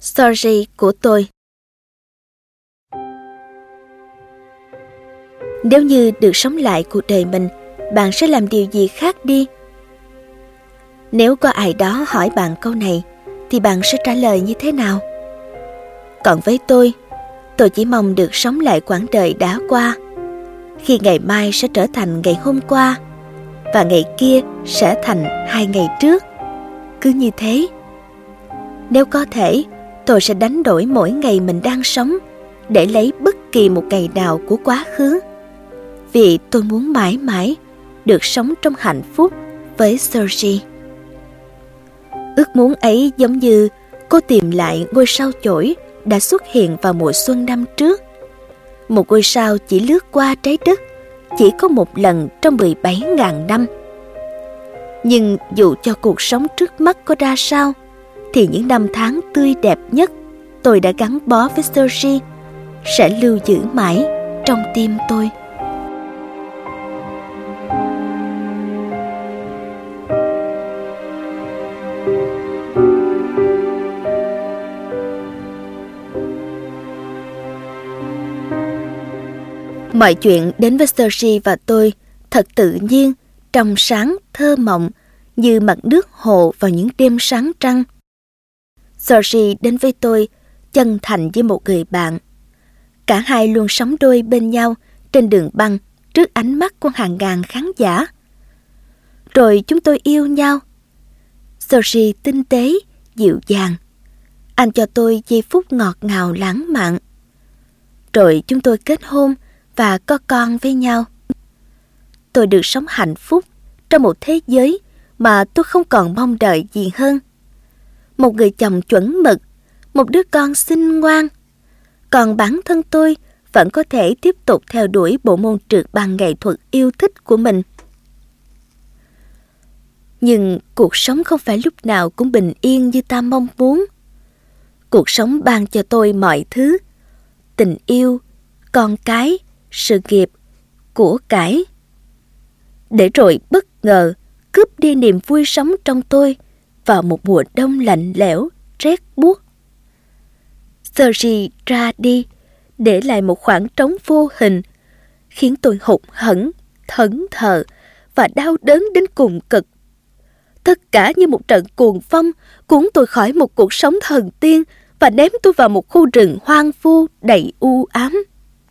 Story của tôi. Nếu như được sống lại cuộc đời mình, bạn sẽ làm điều gì khác đi? Nếu có ai đó hỏi bạn câu này, thì bạn sẽ trả lời như thế nào? Còn với tôi chỉ mong được sống lại quãng đời đã qua, khi ngày mai sẽ trở thành ngày hôm qua, và ngày kia sẽ thành 2 ngày trước. Cứ như thế. Nếu có thể, tôi sẽ đánh đổi mỗi ngày mình đang sống để lấy bất kỳ một ngày nào của quá khứ, vì tôi muốn mãi mãi được sống trong hạnh phúc với Sergei. Ước muốn ấy giống như cô tìm lại ngôi sao chổi đã xuất hiện vào mùa xuân năm trước. Một ngôi sao chỉ lướt qua trái đất chỉ có một lần trong 17.000 năm. Nhưng dù cho cuộc sống trước mắt có ra sao, thì những năm tháng tươi đẹp nhất tôi đã gắn bó với Sergei sẽ lưu giữ mãi trong tim tôi. Mọi chuyện đến với Sergei và tôi thật tự nhiên, trong sáng, thơ mộng, như mặt nước hồ vào những đêm sáng trăng. Sergei đến với tôi chân thành như một người bạn. Cả hai luôn sống đôi bên nhau trên đường băng trước ánh mắt của hàng ngàn khán giả. Rồi chúng tôi yêu nhau. Sergei tinh tế, dịu dàng. Anh cho tôi giây phút ngọt ngào lãng mạn. Rồi chúng tôi kết hôn và có con với nhau. Tôi được sống hạnh phúc trong một thế giới mà tôi không còn mong đợi gì hơn. Một người chồng chuẩn mực, một đứa con xinh ngoan. Còn bản thân tôi vẫn có thể tiếp tục theo đuổi bộ môn trượt băng nghệ thuật yêu thích của mình. Nhưng cuộc sống không phải lúc nào cũng bình yên như ta mong muốn. Cuộc sống ban cho tôi mọi thứ: tình yêu, con cái, sự nghiệp, của cải. Để rồi bất ngờ cướp đi niềm vui sống trong tôi vào một mùa đông lạnh lẽo, rét buốt. Sergei ra đi, để lại một khoảng trống vô hình, khiến tôi hụt hẫng, thẫn thờ và đau đớn đến cùng cực. Tất cả như một trận cuồng phong cuốn tôi khỏi một cuộc sống thần tiên và ném tôi vào một khu rừng hoang vu đầy u ám.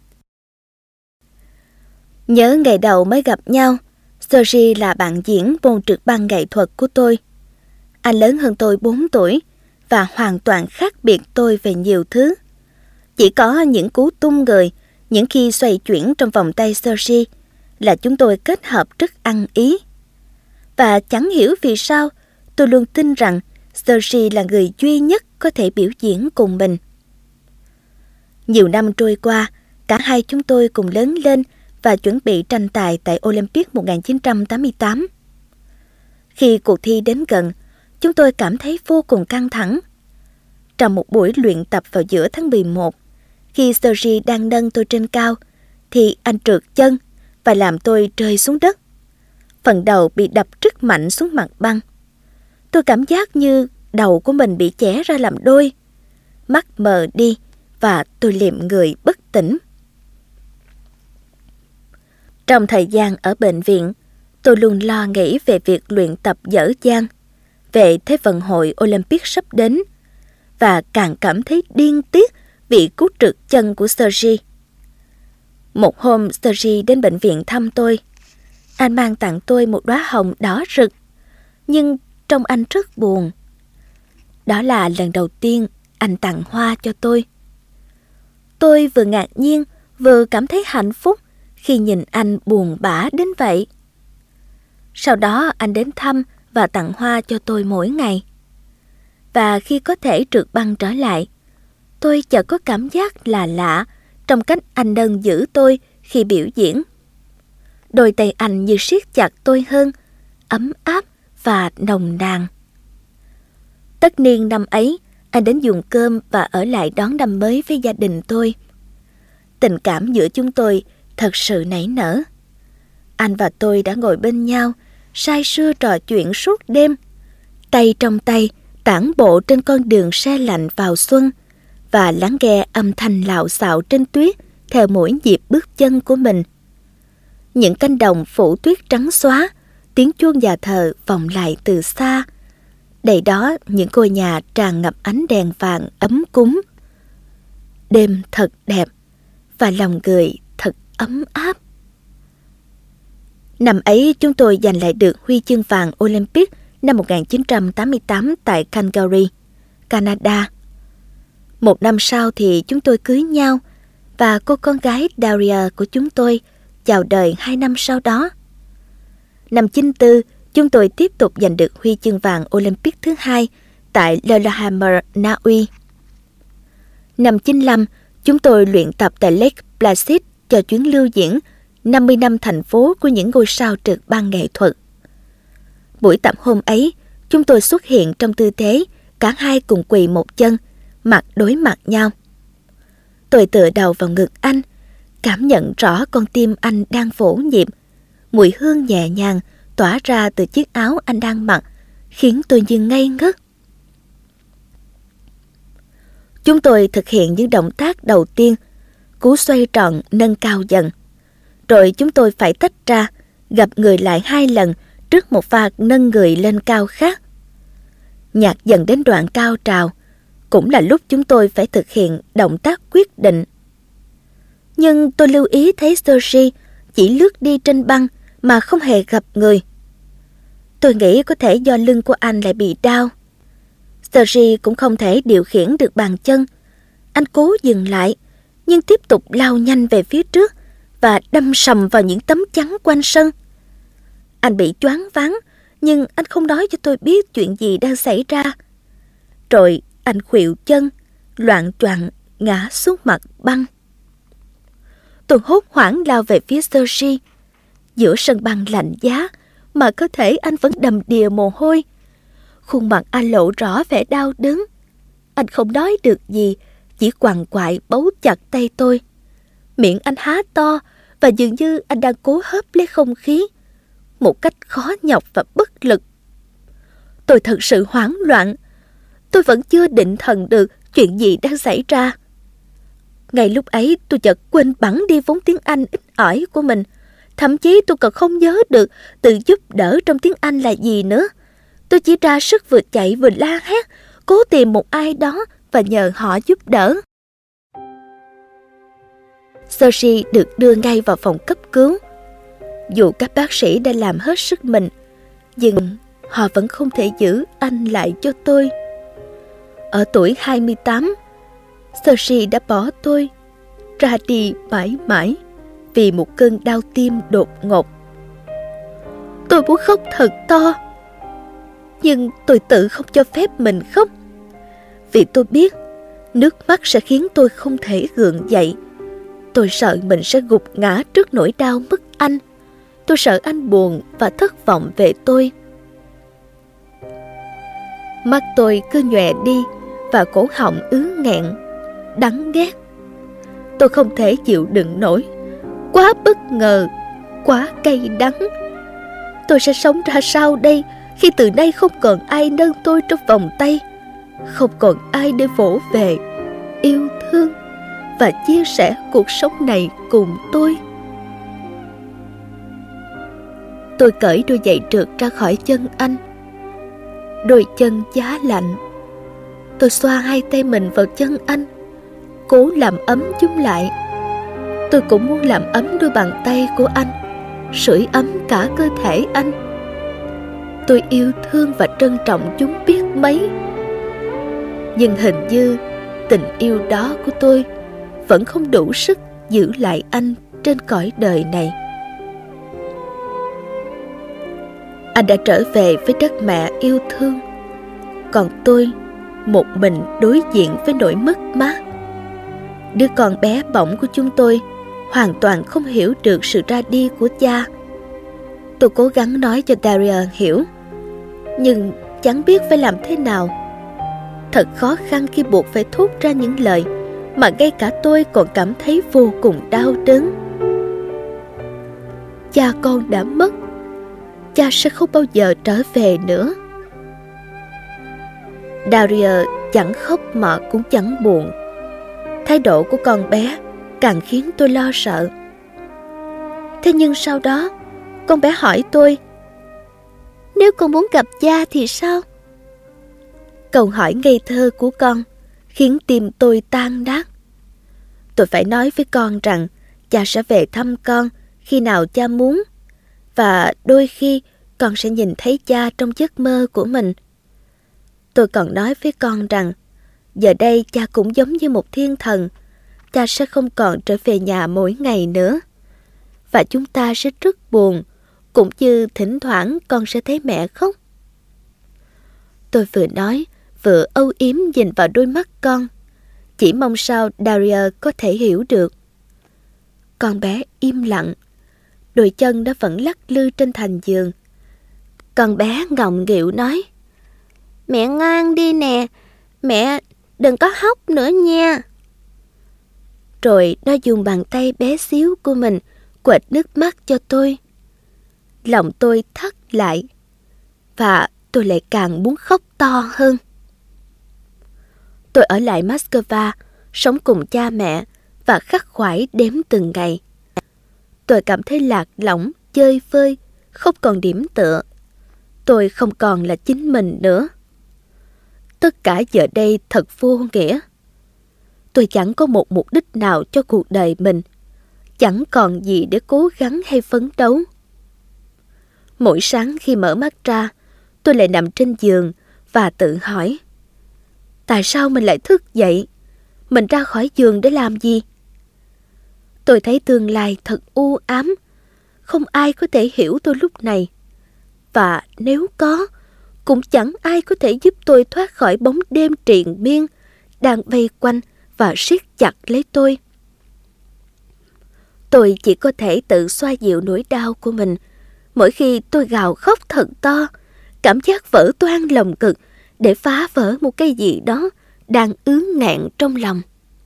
Nhớ ngày đầu mới gặp nhau, Sergei là bạn diễn môn trượt băng nghệ thuật của tôi. Anh lớn hơn tôi 4 tuổi và hoàn toàn khác biệt tôi về nhiều thứ. Chỉ có những cú tung người, những khi xoay chuyển trong vòng tay Sergei là chúng tôi kết hợp rất ăn ý. Và chẳng hiểu vì sao tôi luôn tin rằng Sergei là người duy nhất có thể biểu diễn cùng mình. Nhiều năm trôi qua, cả hai chúng tôi cùng lớn lên và chuẩn bị tranh tài tại Olympic 1988. Khi cuộc thi đến gần, chúng tôi cảm thấy vô cùng căng thẳng. Trong một buổi luyện tập vào giữa tháng 11, khi Sergei đang nâng tôi trên cao, thì anh trượt chân và làm tôi rơi xuống đất. Phần đầu bị đập rất mạnh xuống mặt băng. Tôi cảm giác như đầu của mình bị chẻ ra làm đôi. Mắt mờ đi và tôi liệm người bất tỉnh. Trong thời gian ở bệnh viện, tôi luôn lo nghĩ về việc luyện tập dở dang, về Thế vận hội Olympic sắp đến, và càng cảm thấy điên tiết vì cú trượt chân của Sergei. Một hôm, Sergei đến bệnh viện thăm tôi. Anh mang tặng tôi một đóa hồng đỏ rực, nhưng trông anh rất buồn. Đó là lần đầu tiên anh tặng hoa cho tôi. Tôi vừa ngạc nhiên, vừa cảm thấy hạnh phúc khi nhìn anh buồn bã đến vậy. Sau đó anh đến thăm và tặng hoa cho tôi mỗi ngày. Và khi có thể trượt băng trở lại, tôi chợt có cảm giác là lạ trong cách anh nâng giữ tôi khi biểu diễn. Đôi tay anh như siết chặt tôi hơn, ấm áp và nồng nàn. Tất niên năm ấy, anh đến dùng cơm và ở lại đón năm mới với gia đình tôi. Tình cảm giữa chúng tôi thật sự nảy nở. Anh và tôi đã ngồi bên nhau, say sưa trò chuyện suốt đêm, tay trong tay, tản bộ trên con đường se lạnh vào xuân và lắng nghe âm thanh lạo xạo trên tuyết theo mỗi nhịp bước chân của mình. Những cánh đồng phủ tuyết trắng xóa, tiếng chuông nhà thờ vọng lại từ xa. Đầy đó những ngôi nhà tràn ngập ánh đèn vàng ấm cúng. Đêm thật đẹp và lòng người thật ấm áp. Năm ấy chúng tôi giành lại được huy chương vàng Olympic năm 1988 tại Calgary, Canada. Một năm sau thì chúng tôi cưới nhau và cô con gái Daria của chúng tôi chào đời 2 năm sau đó. Năm 94, chúng tôi tiếp tục giành được huy chương vàng Olympic thứ 2 tại Lillehammer, Na Uy. Năm 95, chúng tôi luyện tập tại Lake Placid cho chuyến lưu diễn 50 năm thành phố của những ngôi sao trực ban nghệ thuật. Buổi tập hôm ấy, chúng tôi xuất hiện trong tư thế cả hai cùng quỳ một chân, mặt đối mặt nhau. Tôi tựa đầu vào ngực anh, cảm nhận rõ con tim anh đang vỗ nhịp. Mùi hương nhẹ nhàng tỏa ra từ chiếc áo anh đang mặc, khiến tôi như ngây ngất. Chúng tôi thực hiện những động tác đầu tiên, cú xoay tròn nâng cao dần. Rồi chúng tôi phải tách ra, gặp người lại 2 lần trước một pha nâng người lên cao khác. Nhạc dần đến đoạn cao trào, cũng là lúc chúng tôi phải thực hiện động tác quyết định. Nhưng tôi lưu ý thấy Sergei chỉ lướt đi trên băng mà không hề gặp người. Tôi nghĩ có thể do lưng của anh lại bị đau. Sergei cũng không thể điều khiển được bàn chân. Anh cố dừng lại, nhưng tiếp tục lao nhanh về phía trước và đâm sầm vào những tấm chắn quanh sân. Anh bị choáng váng, nhưng anh không nói cho tôi biết chuyện gì đang xảy ra. Rồi anh khuỵu chân, loạng choạng ngã xuống mặt băng. Tôi hốt hoảng lao về phía Sergei. Giữa sân băng lạnh giá mà cơ thể anh vẫn đầm đìa mồ hôi. Khuôn mặt anh lộ rõ vẻ đau đớn. Anh không nói được gì, chỉ quằn quại bấu chặt tay tôi. Miệng anh há to và dường như anh đang cố hớp lấy không khí một cách khó nhọc và bất lực. Tôi thật sự hoảng loạn. Tôi vẫn chưa định thần được chuyện gì đang xảy ra. Ngay lúc ấy tôi chợt quên bẵng đi vốn tiếng Anh ít ỏi của mình. Thậm chí tôi còn không nhớ được từ giúp đỡ trong tiếng Anh là gì nữa. Tôi chỉ ra sức vừa chạy vừa la hét, cố tìm một ai đó và nhờ họ giúp đỡ. Sergei được đưa ngay vào phòng cấp cứu. Dù các bác sĩ đã làm hết sức mình, nhưng họ vẫn không thể giữ anh lại cho tôi. Ở tuổi 28, Sergei đã bỏ tôi ra đi mãi mãi vì một cơn đau tim đột ngột. Tôi muốn khóc thật to, nhưng tôi tự không cho phép mình khóc. Vì tôi biết nước mắt sẽ khiến tôi không thể gượng dậy. Tôi sợ mình sẽ gục ngã trước nỗi đau mất anh. Tôi sợ anh buồn và thất vọng về tôi. Mắt tôi cứ nhòe đi và cổ họng ứ nghẹn, đắng ghét. Tôi không thể chịu đựng nổi. Quá bất ngờ, quá cay đắng. Tôi sẽ sống ra sao đây khi từ nay không còn ai nâng tôi trong vòng tay, không còn ai để vỗ về, yêu thương và chia sẻ cuộc sống này cùng tôi. Tôi cởi đôi giày trượt ra khỏi chân anh. Đôi chân giá lạnh. Tôi xoa hai tay mình vào chân anh, cố làm ấm chúng lại. Tôi cũng muốn làm ấm đôi bàn tay của anh, sưởi ấm cả cơ thể anh. Tôi yêu thương và trân trọng chúng biết mấy. Nhưng hình như tình yêu đó của tôi vẫn không đủ sức giữ lại anh trên cõi đời này. Anh đã trở về với đất mẹ yêu thương, còn tôi một mình đối diện với nỗi mất mát. Đứa con bé bỏng của chúng tôi hoàn toàn không hiểu được sự ra đi của cha. Tôi cố gắng nói cho Daria hiểu, nhưng chẳng biết phải làm thế nào. Thật khó khăn khi buộc phải thốt ra những lời mà ngay cả tôi còn cảm thấy vô cùng đau đớn. Cha con đã mất. Cha sẽ không bao giờ trở về nữa. Daria chẳng khóc mà cũng chẳng buồn. Thái độ của con bé càng khiến tôi lo sợ. Thế nhưng sau đó, con bé hỏi tôi: "Nếu con muốn gặp cha thì sao?" Câu hỏi ngây thơ của con khiến tim tôi tan nát. Tôi phải nói với con rằng cha sẽ về thăm con khi nào cha muốn, và đôi khi con sẽ nhìn thấy cha trong giấc mơ của mình. Tôi còn nói với con rằng giờ đây cha cũng giống như một thiên thần. Cha sẽ không còn trở về nhà mỗi ngày nữa, và chúng ta sẽ rất buồn, cũng như thỉnh thoảng con sẽ thấy mẹ khóc. Tôi vừa nói vừa âu yếm nhìn vào đôi mắt con, chỉ mong sao Daria có thể hiểu được. Con bé im lặng, đôi chân nó vẫn lắc lư trên thành giường. Con bé ngọng nghịu nói: "Mẹ ngoan đi nè, mẹ đừng có khóc nữa nha." Rồi nó dùng bàn tay bé xíu của mình quệt nước mắt cho tôi. Lòng tôi thắt lại, và tôi lại càng muốn khóc to hơn. Tôi ở lại Moscow, sống cùng cha mẹ và khắc khoải đếm từng ngày. Tôi cảm thấy lạc lõng, chơi vơi, không còn điểm tựa. Tôi không còn là chính mình nữa. Tất cả giờ đây thật vô nghĩa. Tôi chẳng có một mục đích nào cho cuộc đời mình, chẳng còn gì để cố gắng hay phấn đấu. Mỗi sáng khi mở mắt ra, tôi lại nằm trên giường và tự hỏi: tại sao mình lại thức dậy? Mình ra khỏi giường để làm gì? Tôi thấy tương lai thật u ám. Không ai có thể hiểu tôi lúc này. Và nếu có, cũng chẳng ai có thể giúp tôi thoát khỏi bóng đêm triền miên đang vây quanh và siết chặt lấy tôi. Tôi chỉ có thể tự xoa dịu nỗi đau của mình mỗi khi tôi gào khóc thật to, cảm giác vỡ toang lồng ngực để phá vỡ một cái gì đó đang ứ nghẹn trong lòng.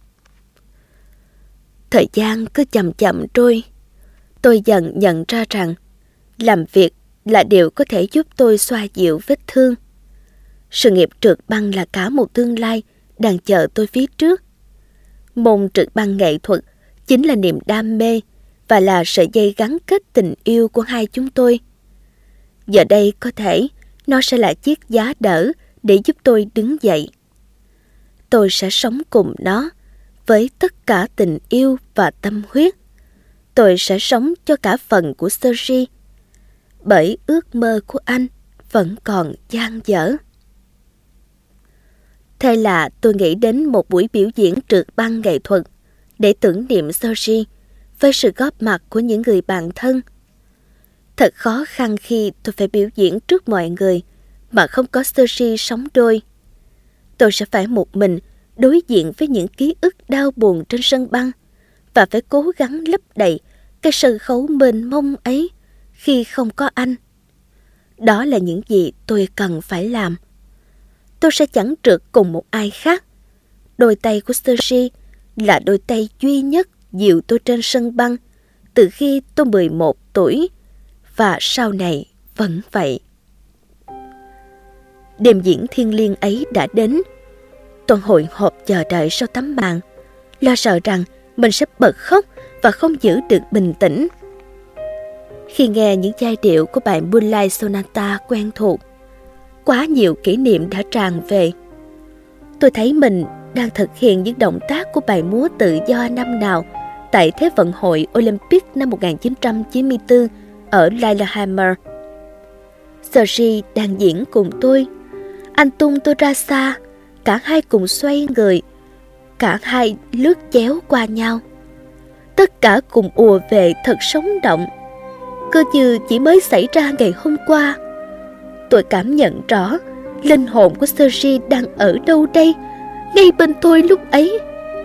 Thời gian cứ chậm chậm trôi. Tôi dần nhận ra rằng làm việc là điều có thể giúp tôi xoa dịu vết thương. Sự nghiệp trượt băng là cả một tương lai đang chờ tôi phía trước. Môn trượt băng nghệ thuật chính là niềm đam mê và là sợi dây gắn kết tình yêu của hai chúng tôi. Giờ đây có thể nó sẽ là chiếc giá đỡ để giúp tôi đứng dậy. Tôi sẽ sống cùng nó với tất cả tình yêu và tâm huyết. Tôi sẽ sống cho cả phần của Sergei, bởi ước mơ của anh vẫn còn dang dở. Thế là tôi nghĩ đến một buổi biểu diễn trượt băng nghệ thuật để tưởng niệm Sergei với sự góp mặt của những người bạn thân. Thật khó khăn khi tôi phải biểu diễn trước mọi người mà không có Sergei sống đôi. Tôi sẽ phải một mình đối diện với những ký ức đau buồn trên sân băng và phải cố gắng lấp đầy cái sân khấu mênh mông ấy khi không có anh. Đó là những gì tôi cần phải làm. Tôi sẽ chẳng trượt cùng một ai khác. Đôi tay của Sergei là đôi tay duy nhất dìu tôi trên sân băng từ khi tôi 11 tuổi và sau này vẫn vậy. Đêm diễn thiêng liêng ấy đã đến. Tôi hồi hộp chờ đợi sau tấm màn, lo sợ rằng mình sẽ bật khóc và không giữ được bình tĩnh. Khi nghe những giai điệu của bài Moonlight Sonata quen thuộc, quá nhiều kỷ niệm đã tràn về. Tôi thấy mình đang thực hiện những động tác của bài múa tự do năm nào tại Thế vận hội Olympic năm 1994 ở Lillehammer. Sergei đang diễn cùng tôi. Anh tung tôi ra xa, cả hai cùng xoay người, cả hai lướt chéo qua nhau. Tất cả cùng ùa về thật sống động, cứ như chỉ mới xảy ra ngày hôm qua. Tôi cảm nhận rõ linh hồn của Sergei đang ở đâu đây, ngay bên tôi lúc ấy.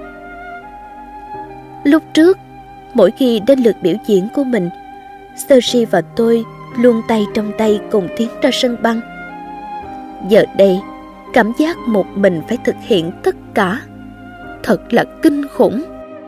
Lúc trước, mỗi khi đến lượt biểu diễn của mình, Sergei và tôi luôn tay trong tay cùng tiến ra sân băng. Giờ đây, cảm giác một mình phải thực hiện tất cả thật là kinh khủng.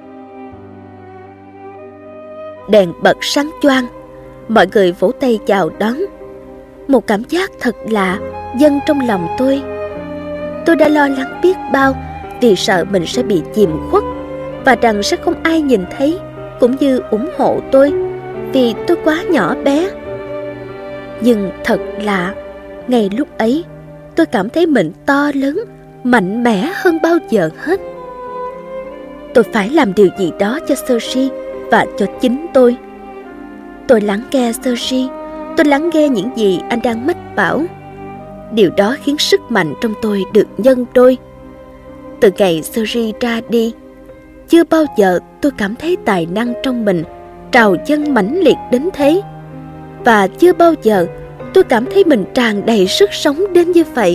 Đèn bật sáng choang, mọi người vỗ tay chào đón. Một cảm giác thật lạ dâng trong lòng tôi. Tôi đã lo lắng biết bao vì sợ mình sẽ bị chìm khuất và rằng sẽ không ai nhìn thấy cũng như ủng hộ tôi vì tôi quá nhỏ bé. Nhưng thật lạ, ngay lúc ấy tôi cảm thấy mình to lớn, mạnh mẽ hơn bao giờ hết. Tôi phải làm điều gì đó cho Sergei và cho chính tôi. Tôi lắng nghe Sergei, tôi lắng nghe những gì anh đang mách bảo. Điều đó khiến sức mạnh trong tôi được nhân đôi. Từ ngày Sergei ra đi, chưa bao giờ tôi cảm thấy tài năng trong mình trào dâng mãnh liệt đến thế. Và chưa bao giờ tôi cảm thấy mình tràn đầy sức sống đến như vậy.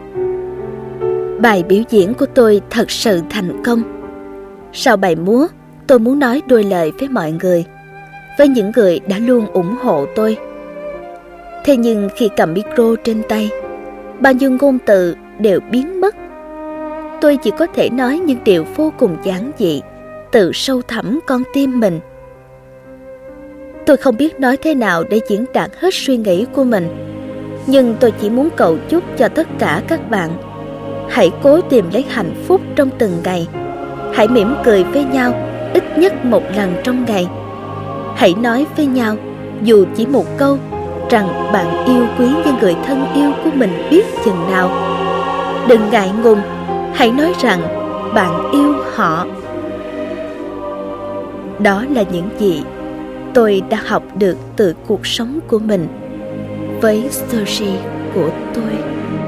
Bài biểu diễn của tôi thật sự thành công. Sau bài múa, tôi muốn nói đôi lời với mọi người, với những người đã luôn ủng hộ tôi. Thế nhưng khi cầm micro trên tay, bao nhiêu ngôn từ đều biến mất. Tôi chỉ có thể nói những điều vô cùng giản dị từ sâu thẳm con tim mình. Tôi không biết nói thế nào để diễn đạt hết suy nghĩ của mình, nhưng tôi chỉ muốn cầu chúc cho tất cả các bạn. Hãy cố tìm lấy hạnh phúc trong từng ngày. Hãy mỉm cười với nhau ít nhất một lần trong ngày. Hãy nói với nhau dù chỉ một câu rằng bạn yêu quý những người thân yêu của mình biết chừng nào. Đừng ngại ngùng, hãy nói rằng bạn yêu họ. Đó là những gì tôi đã học được từ cuộc sống của mình với Sergei của tôi.